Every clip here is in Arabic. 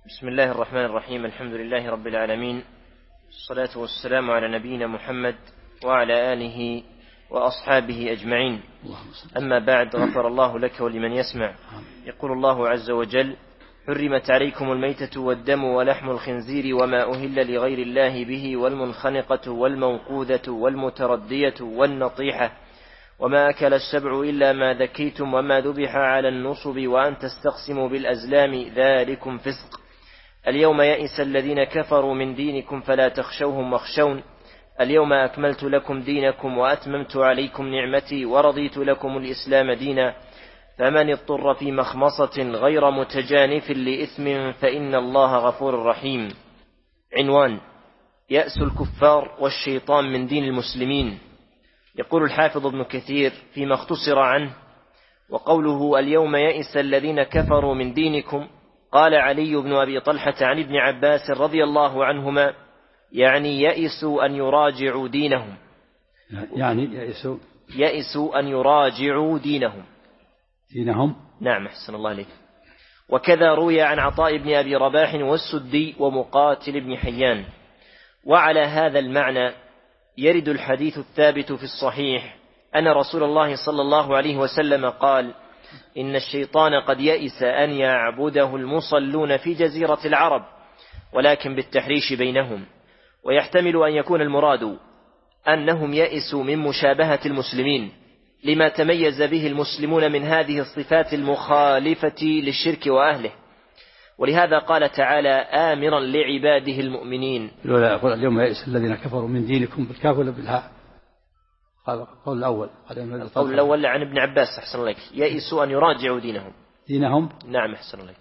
بسم الله الرحمن الرحيم. الحمد لله رب العالمين، الصلاة والسلام على نبينا محمد وعلى آله وأصحابه أجمعين. أما بعد، غفر الله لك ولمن يسمع. يقول الله عز وجل: حرمت عليكم الميتة والدم ولحم الخنزير وما أهل لغير الله به والمنخنقة والموقوذة والمتردية والنطيحة وما أكل السبع إلا ما ذكيتم وما ذبح على النصب وأن تستقسموا بالأزلام ذلكم فسق. اليوم يئس الذين كفروا من دينكم فلا تخشوهم واخشون. اليوم أكملت لكم دينكم وأتممت عليكم نعمتي ورضيت لكم الإسلام دينا. فمن اضطر في مخمصة غير متجانف لإثم فإن الله غفور رحيم. عنوان: يأس الكفار والشيطان من دين المسلمين. يقول الحافظ ابن كثير فيما اختصر عنه: وقوله اليوم يئس الذين كفروا من دينكم، قال علي بن أبي طلحة عن ابن عباس رضي الله عنهما: يعني يئسوا أن يراجعوا دينهم. يعني يئسوا أن يراجعوا دينهم. نعم، أحسن الله عليك. وكذا روي عن عطاء بن أبي رباح والسدي ومقاتل بن حيان. وعلى هذا المعنى يرد الحديث الثابت في الصحيح أن رسول الله صلى الله عليه وسلم قال: إن الشيطان قد يئس أن يعبده المصلون في جزيرة العرب، ولكن بالتحريش بينهم. ويحتمل أن يكون المراد أنهم يئسوا من مشابهة المسلمين لما تميز به المسلمون من هذه الصفات المخالفة للشرك وأهله. ولهذا قال تعالى آمرا لعباده المؤمنين: يقول اليوم يئس الذين كفروا من دينكم بالكاف ولا بالهاء؟ قال القول الأول عن ابن عباس، أحسن لك، يئسوا أن يراجعوا دينهم. نعم، أحسن لك.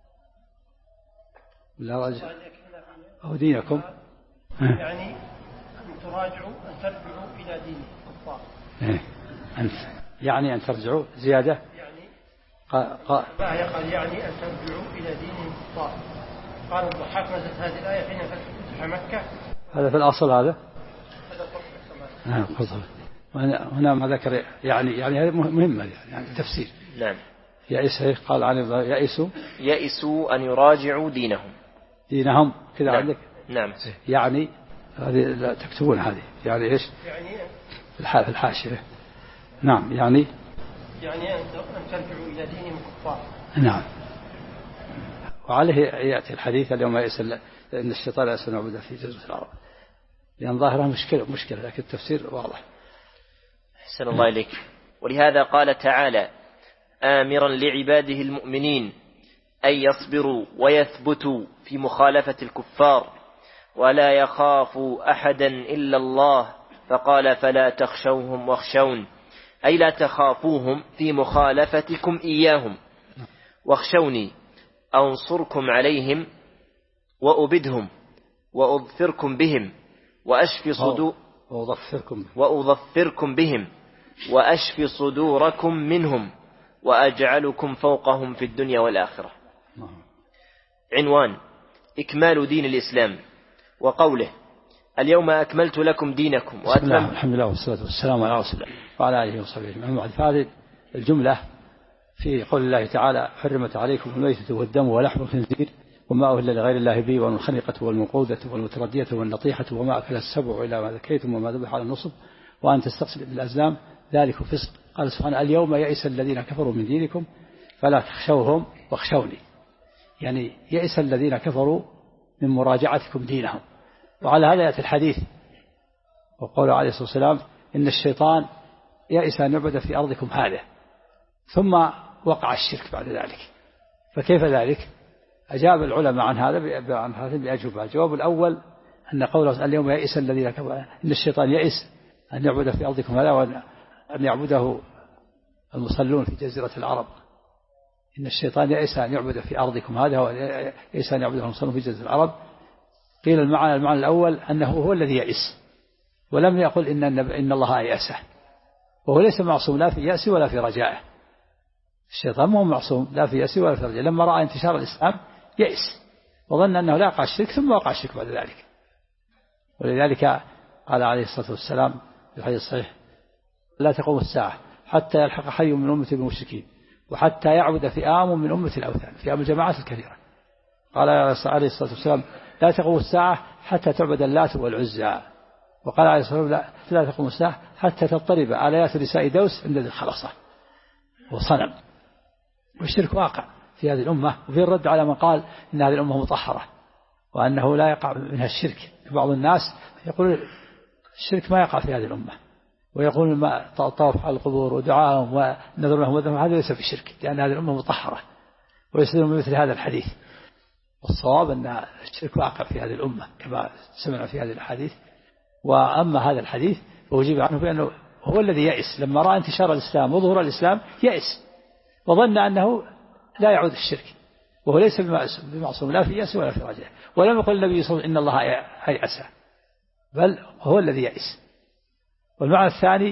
لا راجع أو دينكم، يعني أن تراجعوا، أن ترجعوا إلى دين الكفار. يعني أن ترجعوا زيادة. يعني قال يعني أن ترجعوا إلى دين الكفار. قال الضحاك: نزلت هذه الآية حين فتح مكة. هذا في الأصل هذا. فصل. هنا ما ذكر يعني هذا مهمة يعني تفسير. نعم. يئس، قال عن يئسوا أن يراجعوا دينهم كذا. نعم. عندك. نعم. يعني هذه تكتبون هذه يعني إيش؟ يعني في الحاشية. نعم. يعني أن ترجعوا إلى دين الكفار. نعم. وعليه يأتي الحديث اليوم يئس إن الشيطان يئس أن يعبد في جزيرة العرب، لأن ظاهرها مشكلة لكن التفسير واضح. أحسن الله إليك. ولهذا قال تعالى آمرا لعباده المؤمنين أن يصبروا ويثبتوا في مخالفة الكفار ولا يخافوا أحدا إلا الله، فقال فلا تخشوهم واخشون، أي لا تخافوهم في مخالفتكم إياهم، واخشوني أنصركم عليهم وأبدهم وأظفركم بهم وأظفركم بهم وأشفي صدوركم منهم وأجعلكم فوقهم في الدنيا والآخرة. عنوان: إكمال دين الإسلام. وقوله اليوم أكملت لكم دينكم وأتممت. الحمد لله والصلاة والسلام على رسول الله وعلى آله وصحبه أجمعين. فهذه الجملة في قول الله تعالى: حرمت عليكم الميتة والدم ولحم الخنزير وما أهل لغير الله به والمنخنقة والموقوذة والمتردية والنطيحة وما أكل السبع إلا ما ذكيتم وما ذبح على النصب وأن تستقسموا بالأزلام ذلك فسق. قال سبحانه: اليوم يئس الذين كفروا من دينكم فلا تخشوهم واخشوني. يعني يئس الذين كفروا من مراجعتكم دينهم. وعلى هذا يأتي الحديث وقوله عليه الصلاة والسلام: إن الشيطان يئس أن يعبد في أرضكم هذا، ثم وقع الشرك بعد ذلك. فكيف ذلك؟ أجاب العلماء عن هذا بأجوبة. الجواب الأول أن قوله اليوم يئس الذين كفروا، إن الشيطان يئس أن يعبد في أرضكم هذا وأن يعبده المصلون في جزيرة العرب. إن الشيطان يئس أن يعبد في أرضكم هذا ويئس أن يعبده المصلون في جزيرة العرب. قيل المعنى الأول أنه هو الذي يئس، ولم يقل إن الله يأسه، وهو ليس معصوم لا في يأسه ولا في رجائه. الشيطان مو معصوم لا في يأسه ولا في رجائه. لما رأى انتشار الإسلام يئس وظن أنه لا يقع الشرك، ثم وقع الشرك بعد ذلك. ولذلك قال عليه الصلاة والسلام في الحديث الصحيح: لا تقوم الساعة حتى يلحق حي من أمة بالمشركين وحتى يعبد فئام من أمة الأوثان، فئام الجماعات الكثيرة. قال عليه الصلاة والسلام لا تقوم الساعة حتى تعبد اللات والعزى. وقال عليه الصلاة والسلام لا تقوم الساعة حتى تضطرب آليات نساء دوس عند ذي الخلصة وصنم. والشرك واقع في هذه الأمة، وفي الرد على من قال إن هذه الأمة مطهرة وأنه لا يقع منها الشرك. بعض الناس يقول الشرك ما يقع في هذه الأمة، ويقول ما طواف على القبور ودعاهم ونذر لهم وذبح هذا ليس بشرك لأن هذه الأمة مطهرة، ويستدلون بمثل هذا الحديث. والصواب أن الشرك واقع في هذه الأمة كما سمعنا في هذه الحديث. وأما هذا الحديث فأجيب عنه بأنه هو الذي يئس لما رأى انتشار الإسلام وظهور الإسلام، يئس وظن أنه لا يعود الشرك، وهو ليس بمعصوم لا في يأس ولا في رجاء. ولم يقل النبي صلى الله عليه وسلم إن الله ييأس، بل هو الذي يئس. والمعنى الثاني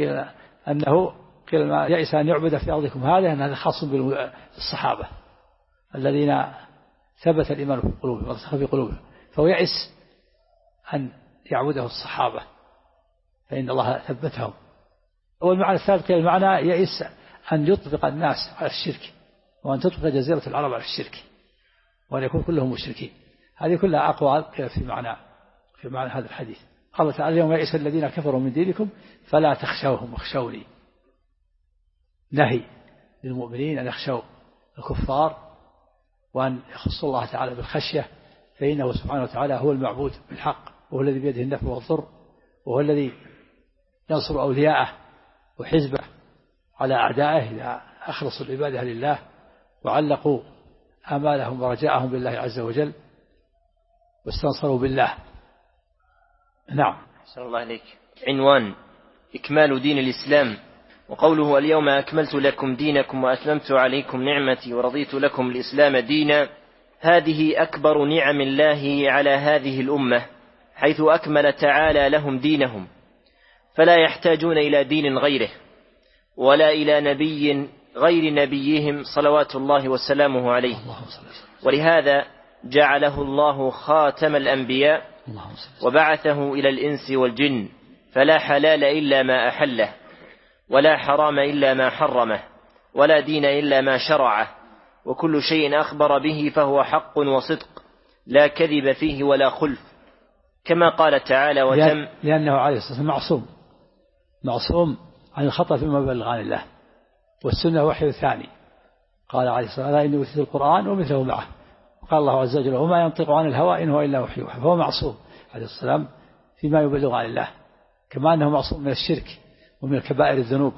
أنه قيل ما يئس أن يعبد في أرضكم هذا، أن هذا خاص بالصحابة الذين ثبت الإيمان في قلوبهم ورسخ في قلوبهم، فهو يئس أن يعبده الصحابة فإن الله ثبتهم. والمعنى الثالث قيل المعنى يئس أن يطبق الناس على الشرك، وأن تطبق جزيرة العرب على الشرك، وأن يكون كلهم مشركين. هذه كلها أقوال في معنى هذا الحديث. قال تعالى اليوم يئس الذين كفروا من دينكم فلا تخشوهم واخشوني. نهي للمؤمنين أن يخشوا الكفار وأن يخصوا الله تعالى بالخشية، فإنه سبحانه وتعالى هو المعبود بالحق، وهو الذي بيده النفع والضر، وهو الذي ينصر أولياءه وحزبه على أعدائه إذا أخلصوا العبادة لله وعلقوا آمالهم ورجاءهم بالله عز وجل واستنصروا بالله. نعم. أحسن الله عليك. عنوان: إكمال دين الإسلام. وقوله اليوم أكملت لكم دينكم وأتممت عليكم نعمتي ورضيت لكم الإسلام دينا، هذه أكبر نعم الله على هذه الأمة، حيث أكمل تعالى لهم دينهم، فلا يحتاجون إلى دين غيره ولا إلى نبي غير نبيهم صلوات الله وسلامه عليه. ولهذا جعله الله خاتم الأنبياء وبعثه إلى الإنس والجن، فلا حلال إلا ما أحله، ولا حرام إلا ما حرمه، ولا دين إلا ما شرعه، وكل شيء أخبر به فهو حق وصدق، لا كذب فيه ولا خلف، كما قال تعالى وتم. لأنه عليه الصلاة والسلام معصوم عن الخطأ فيما بلغ عن الله، والسنة وحي ثاني. قال عليه الصلاة والسلام إني أوتيت القرآن ومثله معه. قال الله عز وجل وما ينطق عن الهوى إن هو إلا وحي يوحى، فهو معصوم عليه الصلاة والسلام فيما يبلغ عن الله، كما أنه معصوم من الشرك ومن الكبائر الذنوب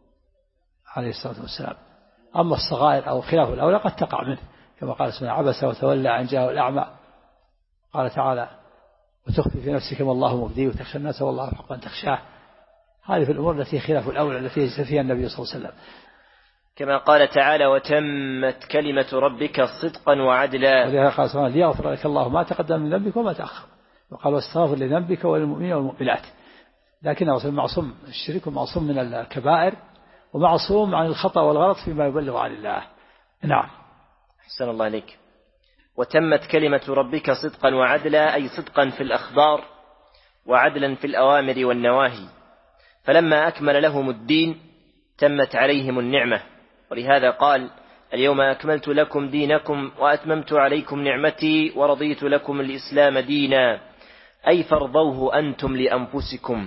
عليه الصلاة والسلام. أما الصغائر أو خلاف الأولى قد تقع منه، كما قال سبحانه عبس وتولى أن جاءه الأعمى. قال تعالى وتخفي في نفسك ما الله مبديه وتخشى الناس والله حق أن تخشاه. هذه في الأمور التي خلاف الأولى التي ليس فيها النبي صلى الله عليه وسلم. كما قال تعالى وتمت كلمة ربك صدقا وعدلا. ولهذا قال سبحانه ليغفر لك الله ما تقدم من ذنبك وما تأخر، وقال واستغفر لذنبك وللمؤمنين والمؤمنات. لكنه معصوم من الشرك ومعصوم من الكبائر ومعصوم عن الخطأ والغلط فيما يبلغ عن الله. نعم. أحسن الله عليك. وتمت كلمة ربك صدقا وعدلا، أي صدقا في الأخبار وعدلا في الأوامر والنواهي، فلما أكمل لهم الدين تمت عليهم النعمة. ولهذا قال اليوم أكملت لكم دينكم وأتممت عليكم نعمتي ورضيت لكم الإسلام دينا، أي فارضوه أنتم لأنفسكم،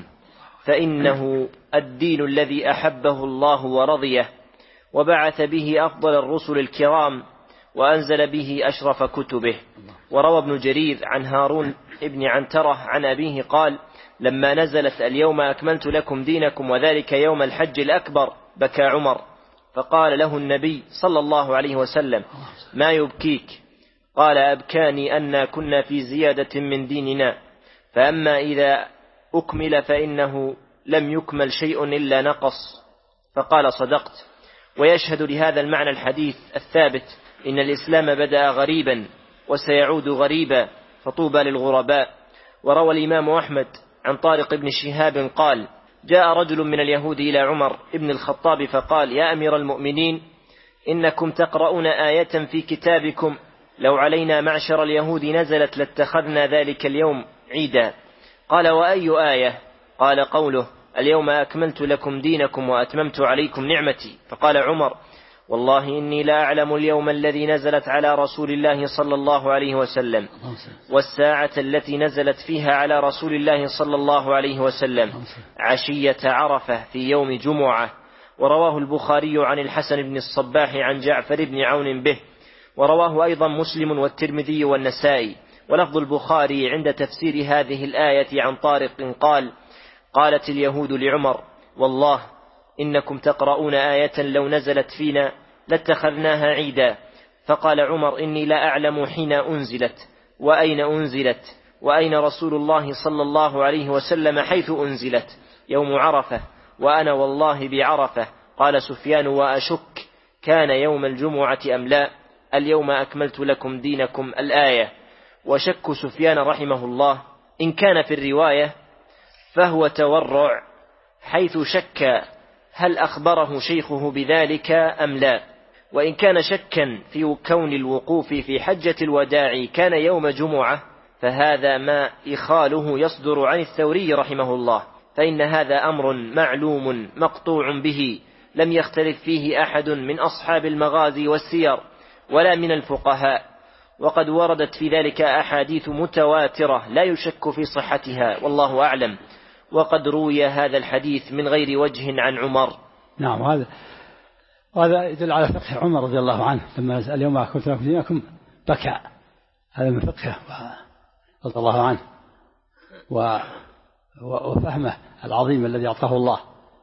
فإنه الدين الذي أحبه الله ورضيه، وبعث به أفضل الرسل الكرام، وأنزل به أشرف كتبه. وروى ابن جرير عن هارون ابن عنترة عن أبيه قال لما نزلت اليوم أكملت لكم دينكم وذلك يوم الحج الأكبر بكى عمر، فقال له النبي صلى الله عليه وسلم ما يبكيك؟ قال أبكاني أن كنا في زيادة من ديننا، فأما إذا أكمل فإنه لم يكمل شيء إلا نقص. فقال صدقت. ويشهد لهذا المعنى الحديث الثابت إن الإسلام بدأ غريبا وسيعود غريبا، فطوبى للغرباء. وروى الإمام أحمد عن طارق بن شهاب قال جاء رجل من اليهود إلى عمر ابن الخطاب فقال يا أمير المؤمنين إنكم تقرؤون آية في كتابكم لو علينا معشر اليهود نزلت لاتخذنا ذلك اليوم عيدا. قال وأي آية؟ قال قوله اليوم أكملت لكم دينكم وأتممت عليكم نعمتي. فقال عمر والله إني لا أعلم اليوم الذي نزلت على رسول الله صلى الله عليه وسلم والساعة التي نزلت فيها على رسول الله صلى الله عليه وسلم عشية عرفة في يوم جمعة. ورواه البخاري عن الحسن بن الصباح عن جعفر بن عون به، ورواه أيضا مسلم والترمذي والنسائي. ولفظ البخاري عند تفسير هذه الآية عن طارق قال: قالت اليهود لعمر: والله إنكم تقرؤون آية لو نزلت فينا لاتخذناها عيدا. فقال عمر: إني لا أعلم حين أنزلت وأين أنزلت وأين رسول الله صلى الله عليه وسلم حيث أنزلت، يوم عرفة وأنا والله بعرفة. قال سفيان: وأشك كان يوم الجمعة أم لا؟ اليوم أكملت لكم دينكم الآية. وشك سفيان رحمه الله إن كان في الرواية فهو تورع، حيث شك هل أخبره شيخه بذلك أم لا. وإن كان شكا في كون الوقوف في حجة الوداع كان يوم جمعة فهذا ما إخاله يصدر عن الثوري رحمه الله، فإن هذا أمر معلوم مقطوع به لم يختلف فيه أحد من أصحاب المغازي والسير ولا من الفقهاء، وقد وردت في ذلك أحاديث متواترة لا يشك في صحتها والله أعلم. وقد روي هذا الحديث من غير وجه عن عمر. نعم، وهذا يدل على فقه عمر رضي الله عنه لما اليوم أكملت لكم دينكم بكى. هذا من فقهه رضي الله عنه وفهمه العظيم الذي أعطاه الله.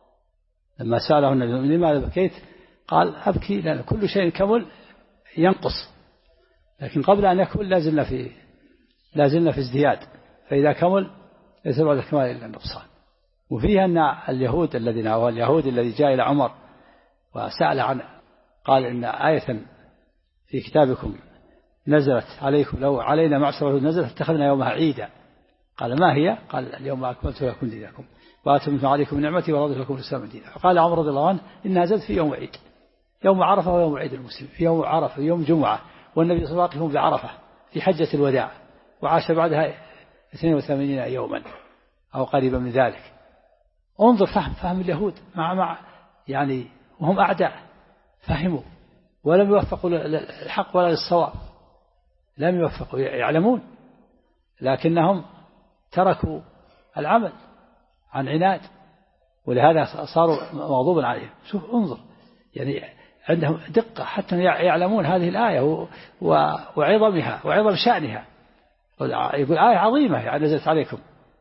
لما سأله النبي: لماذا بكيت؟ قال: أبكي لأن كل شيء كمل ينقص، لكن قبل أن يكمل لازلنا في ازدياد، فإذا كمل ليس بعد الكمال إلا النقصان. وفيها أن اليهود الذي جاء إلى عمر وسأل عنه قال: إن آية في كتابكم نزلت عليكم لو علينا معشر نزلت اتخذنا يومها عيدا. قال: ما هي؟ قال: اليوم أكملت لكم دينكم وأتممت عليكم نعمتي ورضيت لكم الإسلام دينا. فقال عمر رضي الله عنه: إنها نزلت في يوم عيد، يوم عرفة ويوم عيد المسلم، في يوم عرفة يوم جمعة، والنبي صلى الله عليه وسلم بعرفة في حجة الوداع، وعاش بعدها 82 يوما أو قريبا من ذلك. انظر فهم اليهود مع يعني وهم أعداء، فهموا ولم يوفقوا للحق ولا للصواب، لم يوفقوا، يعلمون لكنهم تركوا العمل عن عناد، ولهذا صاروا مغضوبا عليهم. شوف انظر، يعني عندهم دقة حتى يعلمون هذه الآية وعظمها وعظم شأنها. يقول آية عظيمة يعني نزلت عليكم،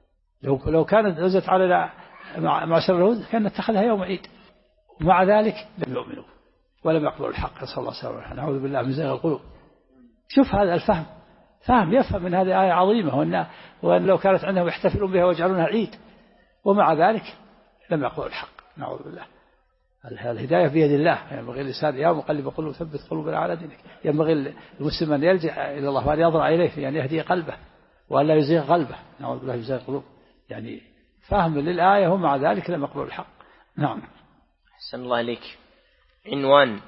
لو كانت نزلت على معشر اليهود كان اتخذها يوم عيد، ومع ذلك لم يؤمنوا ولم يقبلوا الحق. نسأل الله السلامة، نعوذ بالله من زيغ القلوب. شوف هذا الفهم، يفهم من هذه آية عظيمة، وأن لو كانت عندهم يحتفلون بها ويجعلونها عيد، ومع ذلك لم يقبلوا الحق. نعوذ بالله. الهداية بيد الله، ينبغي الإنسان يا مقلب قلوب ثبت قلوبنا على دينك. ينبغي المسلم أن يلجأ إلى الله وأن يضرع إليه في أن يهدي قلبه وأن لا يزيغ قلبه. نعوذ بالله من زيغ القلوب، يعني فهم للآية ومع ذلك لم يقبلوا الحق. نعم. أحسن الله عليك. عنوان: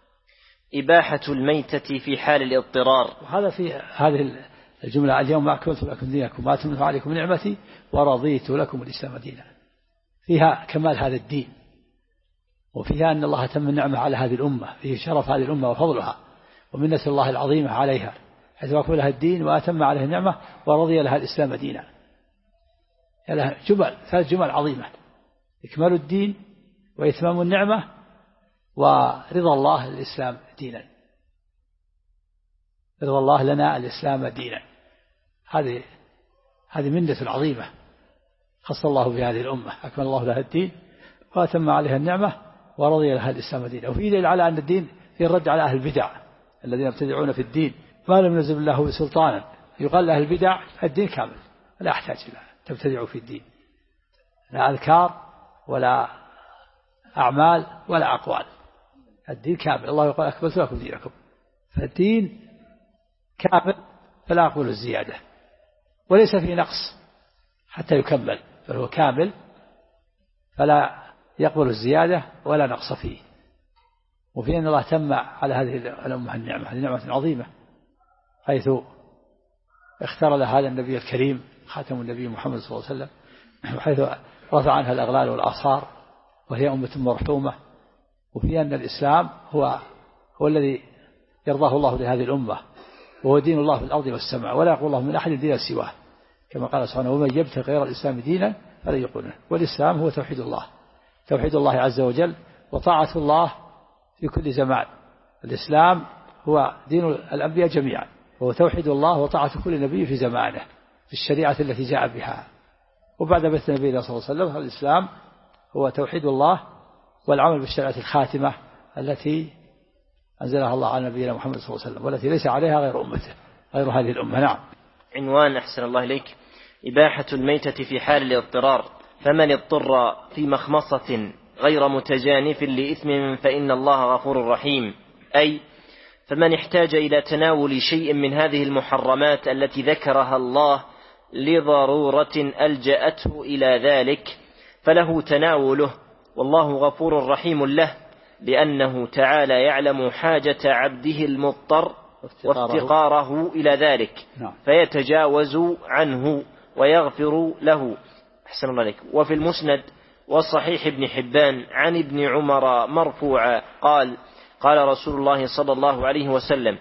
إباحة الميتة في حال الاضطرار. وهذا في هذه الجملة: اليوم أكملت لكم دينكم وأتممت عليكم نعمتي ورضيت لكم الإسلام دينا، فيها كمال هذا الدين، وفيها أن الله تم النعمة على هذه الأمة، فيه شرف هذه الأمة وفضلها ومنة الله العظيمة عليها، حيث أكمل لها الدين وأتم عليها النعمة ورضي لها الإسلام دينا. لها ثلاث جمل عظيمة: إكمال الدين وإتمام النعمة ورضا الله الإسلام دينا. رضا الله لنا الإسلام دينا، هذه منة عظيمة خص الله بهذه الأمة، أكمل الله لها الدين وأتم عليها النعمة ورضي لها الإسلام دينا. وفي دليل على أن الدين في الرد على أهل البدع الذين يبتدعون في الدين ما لم ينزل الله سلطانا. يقال أهل البدع الدين كامل لا يحتاج إلى تبتدعوا في الدين، لا أذكار ولا أعمال ولا أقوال، الدين كامل. الله يقول: أكملت لكم دينكم، فالدين كامل فلا أقبل الزيادة، وليس فيه نقص حتى يكمل، بل هو كامل فلا يقبل الزيادة ولا نقص فيه. وفي أن الله تم على هذه الأمة النعمة، هذه نعمة عظيمة، حيث اختار لها هذا النبي الكريم خاتم النبي محمد صلى الله عليه وسلم، وحيث رفع عنها الأغلال والآثار، وهي أمة مرحومة وفي أن الإسلام هو الذي يرضاه الله لهذه الأمة، وهو دين الله في الأرض والسماء، ولا يقول الله من أحد دين سواه، كما قال سبحانه ومن يبتغي غير الإسلام دينا فلن يقبل منه. والإسلام هو توحيد الله، توحيد الله عز وجل وطاعة الله في كل زمان. الإسلام هو دين الأنبياء جميعا، وهو توحيد الله وطاعة كل نبي في زمانه في الشريعة التي جاء بها. وبعد بعث النبي صلى الله عليه وسلم الإسلام هو توحيد الله والعمل بالشريعة الخاتمة التي أنزلها الله على نبينا محمد صلى الله عليه وسلم، والتي ليس عليها غير أمته، غير هذه الأمة. نعم. عنوان أحسن الله إليك: إباحة الميتة في حال الاضطرار، فمن اضطر في مخمصة غير متجانف لإثم فإن الله غفور رحيم. أي فمن احتاج إلى تناول شيء من هذه المحرمات التي ذكرها الله لضرورة ألجأته إلى ذلك فله تناوله، والله غفور رحيم له، لأنه تعالى يعلم حاجة عبده المضطر وافتقاره إلى ذلك فيتجاوز عنه ويغفر له. أحسن الله عليك. وفي المسند والصحيح ابن حبان عن ابن عمر مرفوعا قال: قال رسول الله صلى الله عليه وسلم: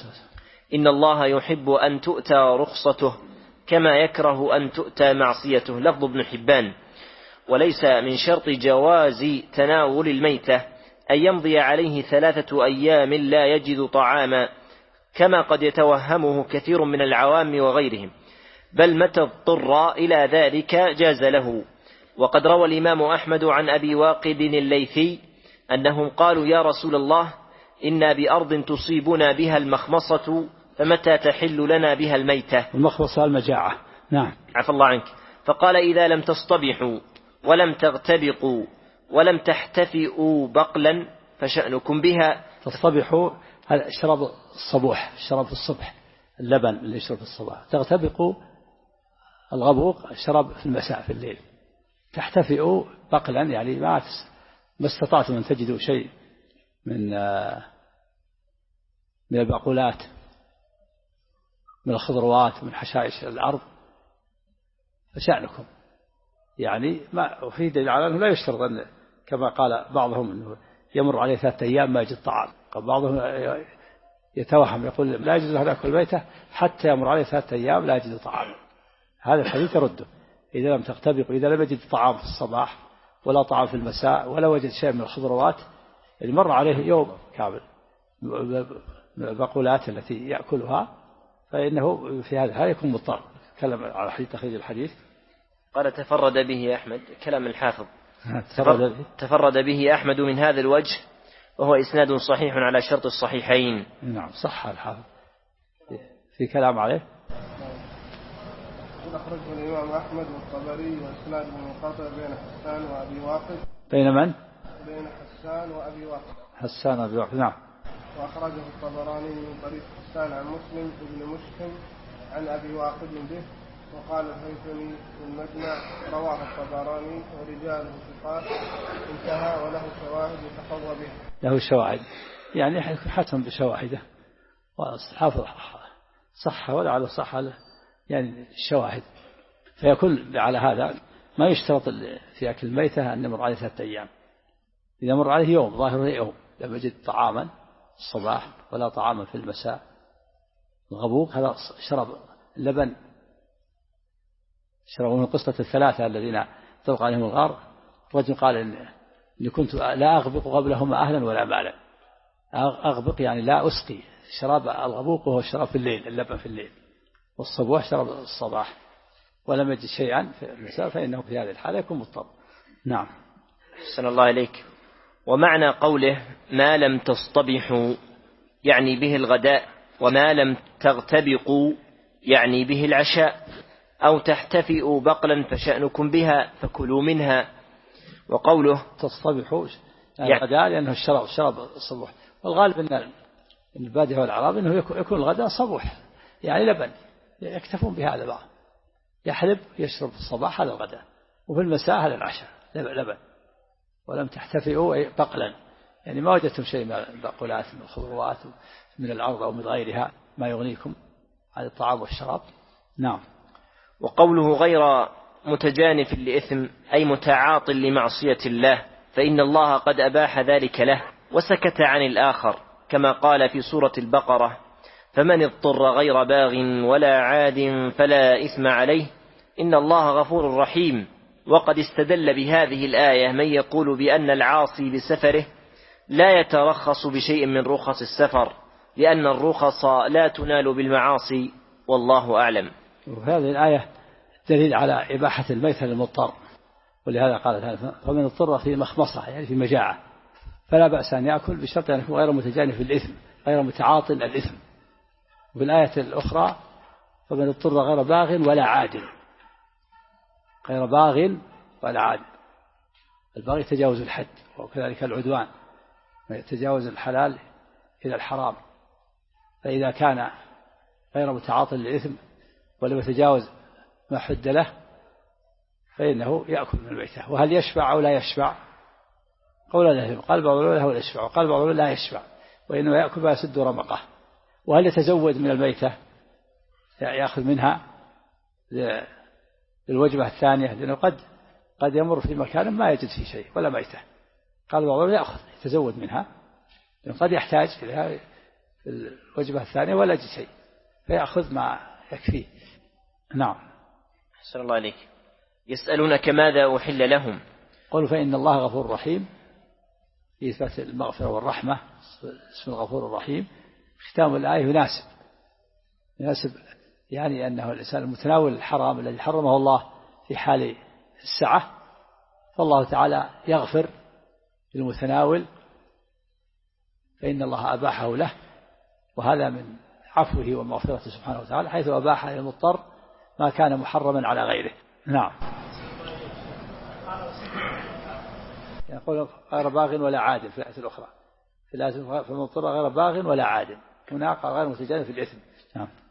إن الله يحب أن تؤتى رخصته كما يكره أن تؤتى معصيته. لفظ ابن حبان. وليس من شرط جواز تناول الميتة أن يمضي عليه 3 أيام لا يجد طعاما كما قد يتوهمه كثير من العوام وغيرهم، بل متى اضطر إلى ذلك جاز له. وقد روى الإمام أحمد عن أبي واقد الليثي أنهم قالوا: يا رسول الله، إنا بأرض تصيبنا بها المخمصة فمتى تحل لنا بها الميتة؟ المخمصة المجاعة. نعم. عفى الله عنك. فقال: إذا لم تصطبحوا ولم تغتبقوا ولم تحتفئوا بقلا فشأنكم بها. تصطبحوا شرب الصبوح، شرب في الصبح، اللبن اللي يشرب في الصباح. تغتبقوا الغبوق، شرب في المساء في الليل. تحتفئوا بقلا يعني ما استطعتم أن تجدوا شيء من البقولات، من الخضروات، من حشائش الأرض، فشأنكم. يعني ما في دليل على أنه لا يشترط أن كما قال بعضهم أنه يمر عليه 3 أيام ما يجد طعام. بعضهم يتوهم يقول لا يجوز له يأكل ميتة حتى يمر عليه 3 أيام لا يجد طعام. هذا الحديث يرده. إذا لم تختبق، إذا لم يجد طعام في الصباح ولا طعام في المساء ولا وجد شيء من الخضروات، اللي مر عليه يوم كامل من البقولات التي يأكلها، فإنه في هذا يكون مضطر. تكلم على حديث تخريج الحديث. قال: تفرد به أحمد. كلام الحافظ. تفرد به أحمد من هذا الوجه، وهو إسناد صحيح على شرط الصحيحين. نعم. صح الحافظ في كلام عليه. أخرجه الإمام أحمد والطبري وإسناد منقطع بين حسان وأبي واقد. بين من؟ بين حسان وأبي واقد. حسان وأبي واقد. نعم. وأخرجه الطبراني من طريق حسان عن مسلم بن مشكم عن أبي واقد به. وقال الهيثمي في المجمع: رواه الطبراني ورجاله ثقات، انتهى، وله شواهد يتقوى به. له شواهد يعني حسن بشواهده، والحافظ صح ولعل صح يعني الشواهد. فيكون على هذا ما يشترط في أكل الميتة أن يمر عليه 3 أيام. إذا مر عليه يوم، ظاهره يوم، لم يجد طعاما الصباح ولا طعاما في المساء، الغبوق هذا شرب اللبن، شربوا من قصة 3 الذين طلق عليهم الغار. رجل قال إني كنت لا أغبق قبلهما أهلا ولا مالا. أغبق يعني لا أسقي. شراب الغبوق وهو الشراب في الليل، اللبن في الليل، والصبوح شرب الصباح، ولم يجد شيئا في المساء، فإنه في هذه الحالة يكون مضطر. نعم. أحسن الله إليك. ومعنى قوله ما لم تصطبحوا يعني به الغداء، وما لم تغتبقوا يعني به العشاء، أو تحتفئوا بقلا فشأنكم بها فكلوا منها. وقوله تصطبحوا يعني الغداء لأنه الشراب الصبوح، والغالب أن البادية والأعراب أنه يكون الغداء صبوح يعني لبن، يكتفون بهذا بعض، يحلب يشرب في الصباح هذا الغداء، وفي المساء هذا العشاء لبن. ولم تحتفئوا بقلا يعني ما وجدتم شيء من البقولات من الخضروات من الأرض أو من غيرها ما يغنيكم عن الطعام والشراب. نعم. وقوله غير متجانف لإثم أي متعاط لمعصية الله، فإن الله قد أباح ذلك له وسكت عن الآخر، كما قال في سورة البقرة: فمن اضطر غير باغ ولا عاد فلا إثم عليه إن الله غفور رحيم. وقد استدل بهذه الآية من يقول بأن العاصي بسفره لا يترخص بشيء من رخص السفر، لأن الرخص لا تنال بالمعاصي، والله أعلم. وهذه الآية دليل على إباحة الميتة للمضطر، ولهذا قال تعالى: فمن اضطر في مخمصة، يعني في مجاعة، فلا بأس أن يأكل بشرط أن يكون غير متجانف للإثم، غير متعاطٍ الإثم. وفي الآية الأخرى: فمن اضطر غير باغ ولا عاد. غير باغ ولا عاد، الباغي تجاوز الحد، وكذلك العدوان يتجاوز الحلال إلى الحرام. فإذا كان غير متعاطٍ للإثم ولم يتجاوز ما حد له فإنه يأكل من الميتة. وهل يشفع أو لا يشفع؟ قولا له، قال بعض العلماء له يشفع، وقال بعض العلماء لا يشفع، وإنه يأكل ما يسد رمقه. وهل يتزود من الميتة، يأخذ منها للوجبة الثانية، لأنه قد يمر في مكان ما يجد فيه شيء ولا ميتة. قال بعض العلماء يأخذ، يتزود منها، لأنه قد يحتاج إلى الوجبة الثانية ولا يجد شيء، فيأخذ ما يكفيه. نعم. أحسن الله عليك. يسألونك ماذا أحل لهم؟ قل فإن الله غفور رحيم، في إثبات المغفرة والرحمة، اسم الغفور الرحيم. ختام الآية يناسب يعني أنه الإنسان المتناول الحرام الذي حرمه الله في حال السعة، فالله تعالى يغفر للمتناول، فإن الله أباحه له، وهذا من عفوه ومغفرته سبحانه وتعالى، حيث أباح للمضطر ما كان محرما على غيره. نعم. يقول غير باغ ولا عاد في الآية الأخرى، في الآية الأخرى: فمن اضطر غير باغ ولا عاد، هنا قال غير متجانف في الإثم. نعم.